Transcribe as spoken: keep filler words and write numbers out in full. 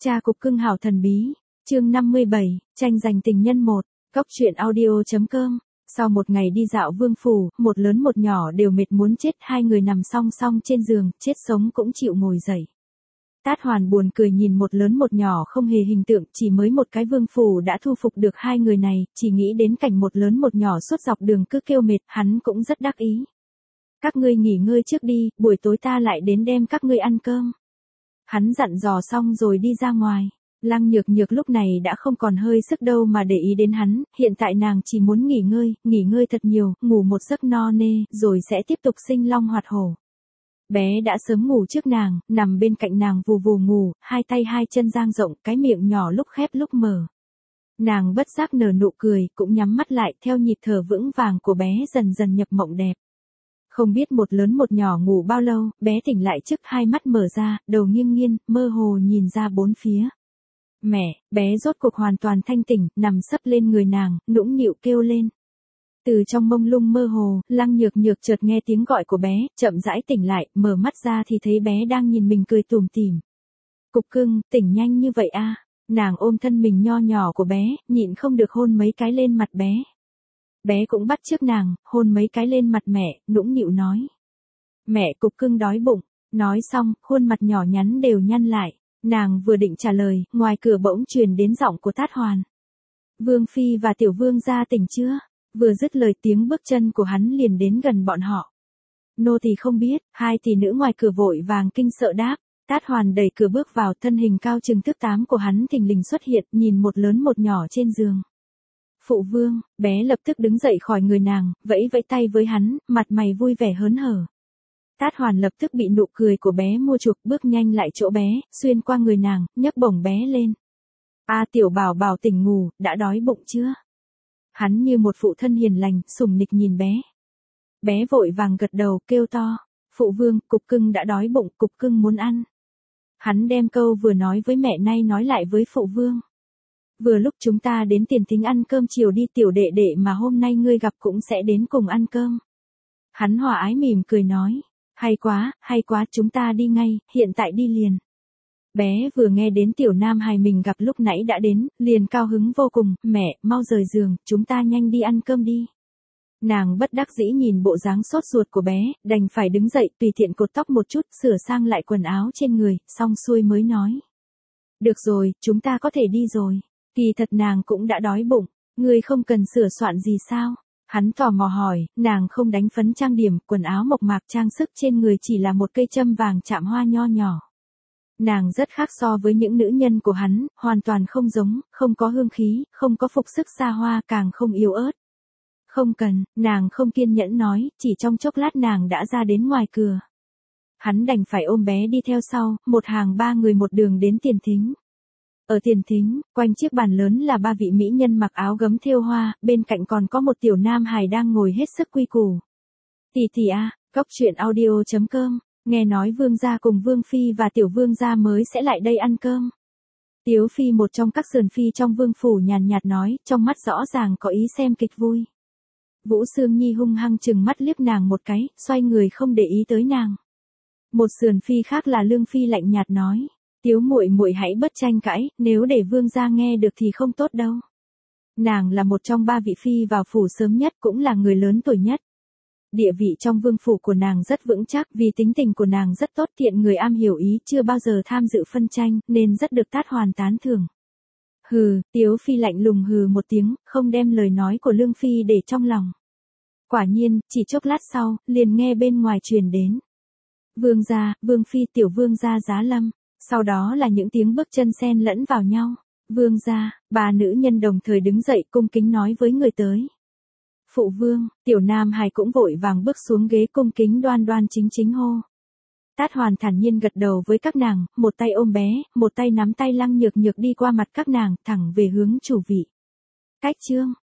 Cha cục cưng hảo thần bí, chương năm mươi bảy, tranh giành tình nhân một, góc truyện audio.com. Sau một ngày đi dạo vương phủ, một lớn một nhỏ đều mệt muốn chết, hai người nằm song song trên giường, chết sống cũng chịu ngồi dậy. Tát Hoàn buồn cười nhìn một lớn một nhỏ không hề hình tượng, chỉ mới một cái vương phủ đã thu phục được hai người này, chỉ nghĩ đến cảnh một lớn một nhỏ suốt dọc đường cứ kêu mệt, hắn cũng rất đắc ý. Các ngươi nghỉ ngơi trước đi, buổi tối ta lại đến đem các ngươi ăn cơm. Hắn dặn dò xong rồi đi ra ngoài. Lăng Nhược Nhược lúc này đã không còn hơi sức đâu mà để ý đến hắn, hiện tại nàng chỉ muốn nghỉ ngơi, nghỉ ngơi thật nhiều, ngủ một giấc no nê, rồi sẽ tiếp tục sinh long hoạt hổ. Bé đã sớm ngủ trước nàng, nằm bên cạnh nàng vù vù ngủ, hai tay hai chân dang rộng, cái miệng nhỏ lúc khép lúc mở. Nàng bất giác nở nụ cười, cũng nhắm mắt lại, theo nhịp thở vững vàng của bé dần dần nhập mộng đẹp. Không biết một lớn một nhỏ ngủ bao lâu, bé tỉnh lại trước hai mắt mở ra, đầu nghiêng nghiêng, mơ hồ nhìn ra bốn phía. Mẹ, bé rốt cuộc hoàn toàn thanh tỉnh, nằm sấp lên người nàng, nũng nịu kêu lên. Từ trong mông lung mơ hồ, Lăng Nhược Nhược chợt nghe tiếng gọi của bé, chậm rãi tỉnh lại, mở mắt ra thì thấy bé đang nhìn mình cười tủm tỉm. Cục cưng, tỉnh nhanh như vậy a? Nàng ôm thân mình nho nhỏ của bé, nhịn không được hôn mấy cái lên mặt bé. Bé cũng bắt chước nàng, hôn mấy cái lên mặt mẹ, nũng nịu nói. Mẹ, cục cưng đói bụng. Nói xong, khuôn mặt nhỏ nhắn đều nhăn lại. Nàng vừa định trả lời, ngoài cửa bỗng truyền đến giọng của Tát Hoàn. Vương Phi và Tiểu Vương gia tỉnh chưa? Vừa dứt lời tiếng bước chân của hắn liền đến gần bọn họ. Nô tỳ không biết, hai tỷ nữ ngoài cửa vội vàng kinh sợ đáp. Tát Hoàn đẩy cửa bước vào, thân hình cao chừng thước tám của hắn thình lình xuất hiện, nhìn một lớn một nhỏ trên giường. Phụ vương, bé lập tức đứng dậy khỏi người nàng, vẫy vẫy tay với hắn, mặt mày vui vẻ hớn hở. Tát Hoàn lập tức bị nụ cười của bé mua chuộc, bước nhanh lại chỗ bé, xuyên qua người nàng, nhấc bổng bé lên. A tiểu bảo bảo tỉnh ngủ, đã đói bụng chưa? Hắn như một phụ thân hiền lành, sủng nịch nhìn bé. Bé vội vàng gật đầu, kêu to. Phụ vương, cục cưng đã đói bụng, cục cưng muốn ăn. Hắn đem câu vừa nói với mẹ nay nói lại với phụ vương. Vừa lúc chúng ta đến Tiền Thính ăn cơm chiều đi, tiểu đệ đệ mà hôm nay ngươi gặp cũng sẽ đến cùng ăn cơm. Hắn hòa ái mỉm cười nói. Hay quá, hay quá, chúng ta đi ngay, hiện tại đi liền. Bé vừa nghe đến tiểu nam hài mình gặp lúc nãy đã đến, liền cao hứng vô cùng, mẹ, mau rời giường, chúng ta nhanh đi ăn cơm đi. Nàng bất đắc dĩ nhìn bộ dáng sốt ruột của bé, đành phải đứng dậy, tùy tiện cột tóc một chút, sửa sang lại quần áo trên người, xong xuôi mới nói. Được rồi, chúng ta có thể đi rồi. Kỳ thật nàng cũng đã đói bụng, ngươi không cần sửa soạn gì sao? Hắn tò mò hỏi, nàng không đánh phấn trang điểm, quần áo mộc mạc trang sức trên người chỉ là một cây châm vàng chạm hoa nho nhỏ. Nàng rất khác so với những nữ nhân của hắn, hoàn toàn không giống, không có hương khí, không có phục sức xa hoa, càng không yếu ớt. Không cần, nàng không kiên nhẫn nói, chỉ trong chốc lát nàng đã ra đến ngoài cửa. Hắn đành phải ôm bé đi theo sau, một hàng ba người một đường đến Tiền Thính. Ở Tiền Thính, quanh chiếc bàn lớn là ba vị mỹ nhân mặc áo gấm thêu hoa, bên cạnh còn có một tiểu nam hài đang ngồi hết sức quy củ. Tỷ tỷ a, góc truyện audio.com, nghe nói vương gia cùng vương phi và tiểu vương gia mới sẽ lại đây ăn cơm. Tiếu phi một trong các sườn phi trong vương phủ nhàn nhạt nói, trong mắt rõ ràng có ý xem kịch vui. Vũ Sương Nhi hung hăng chừng mắt liếc nàng một cái, xoay người không để ý tới nàng. Một sườn phi khác là Lương phi lạnh nhạt nói. Tiếu muội muội hãy bất tranh cãi, nếu để vương gia nghe được thì không tốt đâu. Nàng là một trong ba vị phi vào phủ sớm nhất, cũng là người lớn tuổi nhất. Địa vị trong vương phủ của nàng rất vững chắc, vì tính tình của nàng rất tốt, thiện người am hiểu ý, chưa bao giờ tham dự phân tranh, nên rất được Tát Hoàn tán thưởng. Hừ, Tiếu phi lạnh lùng hừ một tiếng, không đem lời nói của Lương phi để trong lòng. Quả nhiên, chỉ chốc lát sau, liền nghe bên ngoài truyền đến. Vương gia, vương phi, tiểu vương gia giá lâm. Sau đó là những tiếng bước chân xen lẫn vào nhau. Vương gia, ba nữ nhân đồng thời đứng dậy cung kính nói với người tới. Phụ vương, tiểu nam hài cũng vội vàng bước xuống ghế cung kính đoan đoan chính chính hô. Tát Hoàn thản nhiên gật đầu với các nàng, một tay ôm bé, một tay nắm tay Lăng Nhược Nhược đi qua mặt các nàng, thẳng về hướng chủ vị. Cách chương,